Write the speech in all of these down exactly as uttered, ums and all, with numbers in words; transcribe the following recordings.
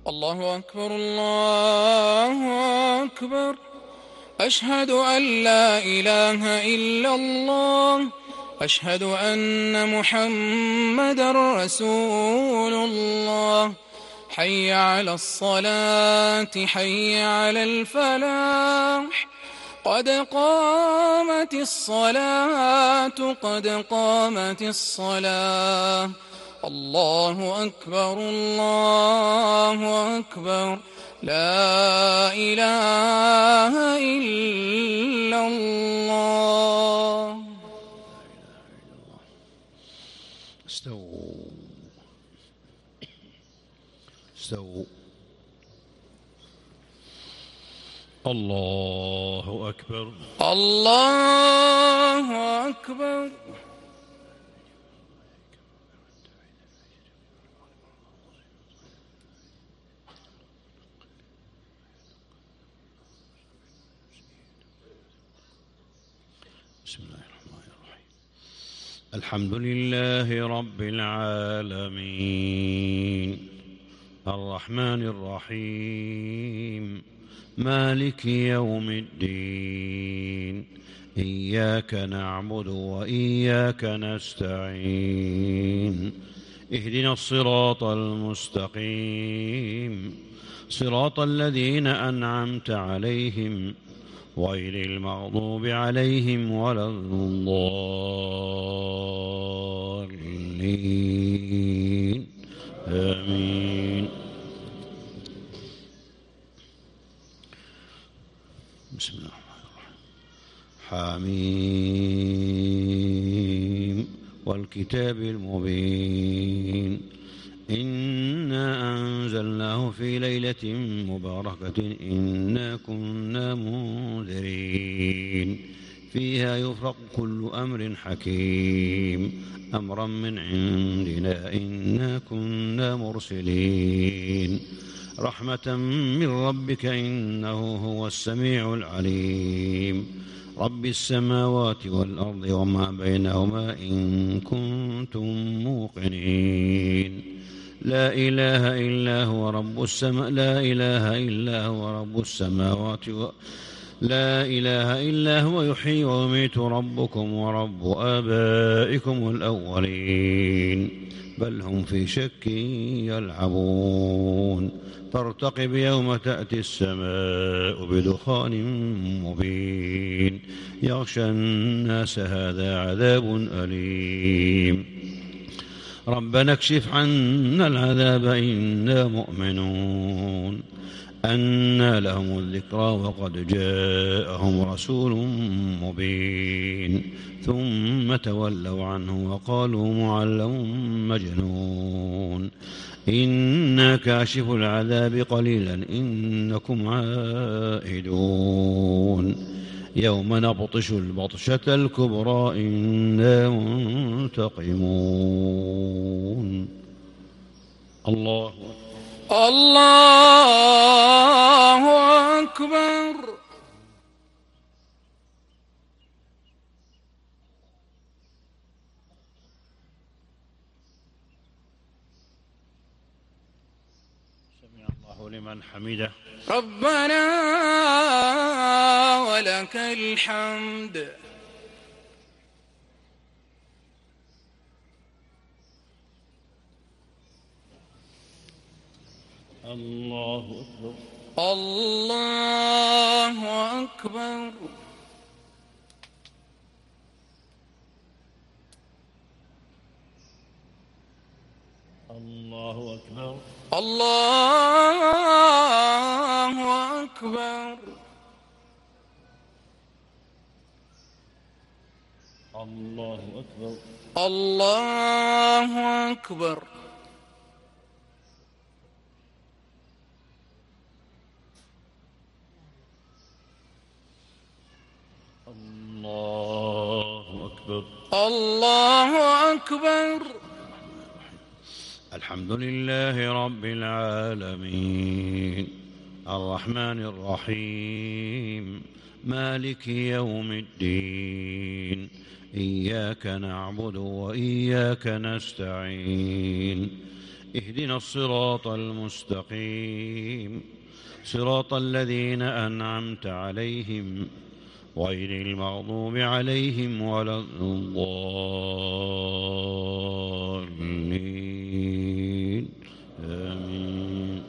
الله أكبر الله أكبر. أشهد أن لا إله إلا الله. أشهد أن محمدًا رسول الله. حي على الصلاة حي على الفلاح. قد قامت الصلاة قد قامت الصلاة. الله أكبر الله أكبر. لا إله إلا الله. استووا استووا. الله أكبر الله أكبر. بسم الله الرحمن الرحيم. الحمد لله رب العالمين الرحمن الرحيم مالك يوم الدين. إياك نعبد وإياك نستعين. اهدنا الصراط المستقيم صراط الذين أنعمت عليهم غير المغضوب عليهم ولا الضالين. آمين. بسم الله الرحمن الرحيم. حميم والكتاب المبين. إنا أنزلناه في ليلة مباركة إنا كنا منذرين فيها يفرق كل أمر حكيم أمرا من عندنا إنا كنا مرسلين رحمة من ربك إنه هو السميع العليم رب السماوات والأرض وما بينهما إن كنتم موقنين. لا إله إلا هو رب السماء لا إله إلا هو رب السماوات و... لا إله إلا هو يحيي ويميت ربكم ورب آبائكم الأولين بل هم في شك يلعبون. فارتقب يوم تأتي السماء بدخان مبين يغشى الناس هذا عذاب أليم. ربنا اكشف عنا العذاب إنا مؤمنون. أنى لهم الذكرى وقد جاءهم رسول مبين ثم تولوا عنه وقالوا معلم مجنون. إنا كاشف العذاب قليلا إنكم عائدون. يوم نبطش البطشة الكبرى إنا منتقمون. الله الله أكبر. سمع الله لمن حمده. ربنا ولك الحمد. الله أكبر الله أكبر. الله أكبر الله أكبر. الله أكبر الله أكبر. الله أكبر الله أكبر. الحمد لله رب العالمين الرحمن الرحيم مالك يوم الدين. إياك نعبد وإياك نستعين. اهدنا الصراط المستقيم صراط الذين أنعمت عليهم غير المغضوب عليهم ولا الضالين آمين.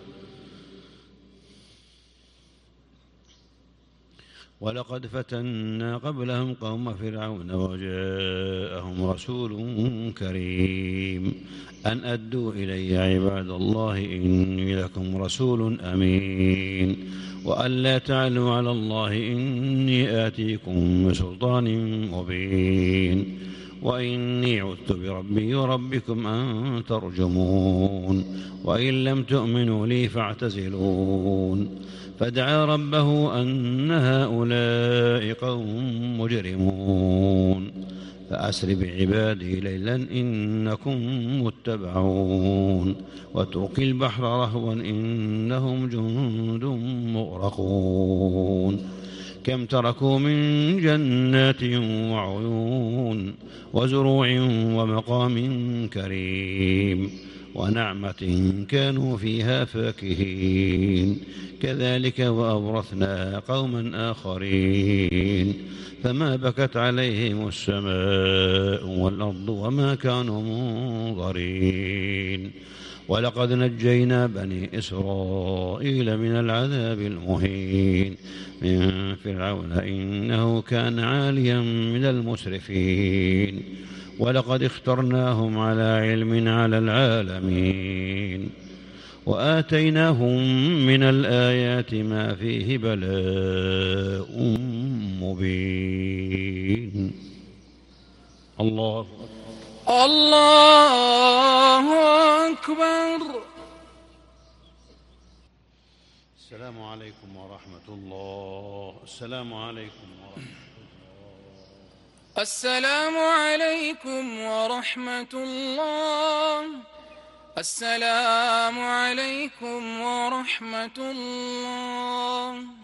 ولقد فتنا قبلهم قوم فرعون وجاءهم رسول كريم أن أدوا إلي عباد الله إني لكم رسول أمين وأن لا تعلوا على الله إني آتيكم بسلطان مبين وإني عذت بربي وربكم أن ترجمون وإن لم تؤمنوا لي فاعتزلون فدعا ربه أن هؤلاء قوم مجرمون فأسر بعبادي ليلا إنكم متبعون واترك البحر رهوا إنهم جند مغرقون كم تركوا من جنات وعيون وزروع ومقام كريم ونعمة كانوا فيها فاكهين كذلك وأورثنا قوما آخرين فما بكت عليهم السماء والأرض وما كانوا منظرين ولقد نجينا بني إسرائيل من العذاب المهين من فرعون إنه كان عاليا من المسرفين ولقد اخترناهم على علم على العالمين وآتيناهم من الآيات ما فيه بلاء مبين. الله الله أكبر. السلام عليكم ورحمة الله. السلام عليكم ورحمة الله. السلام عليكم ورحمة الله. السلام عليكم ورحمة الله.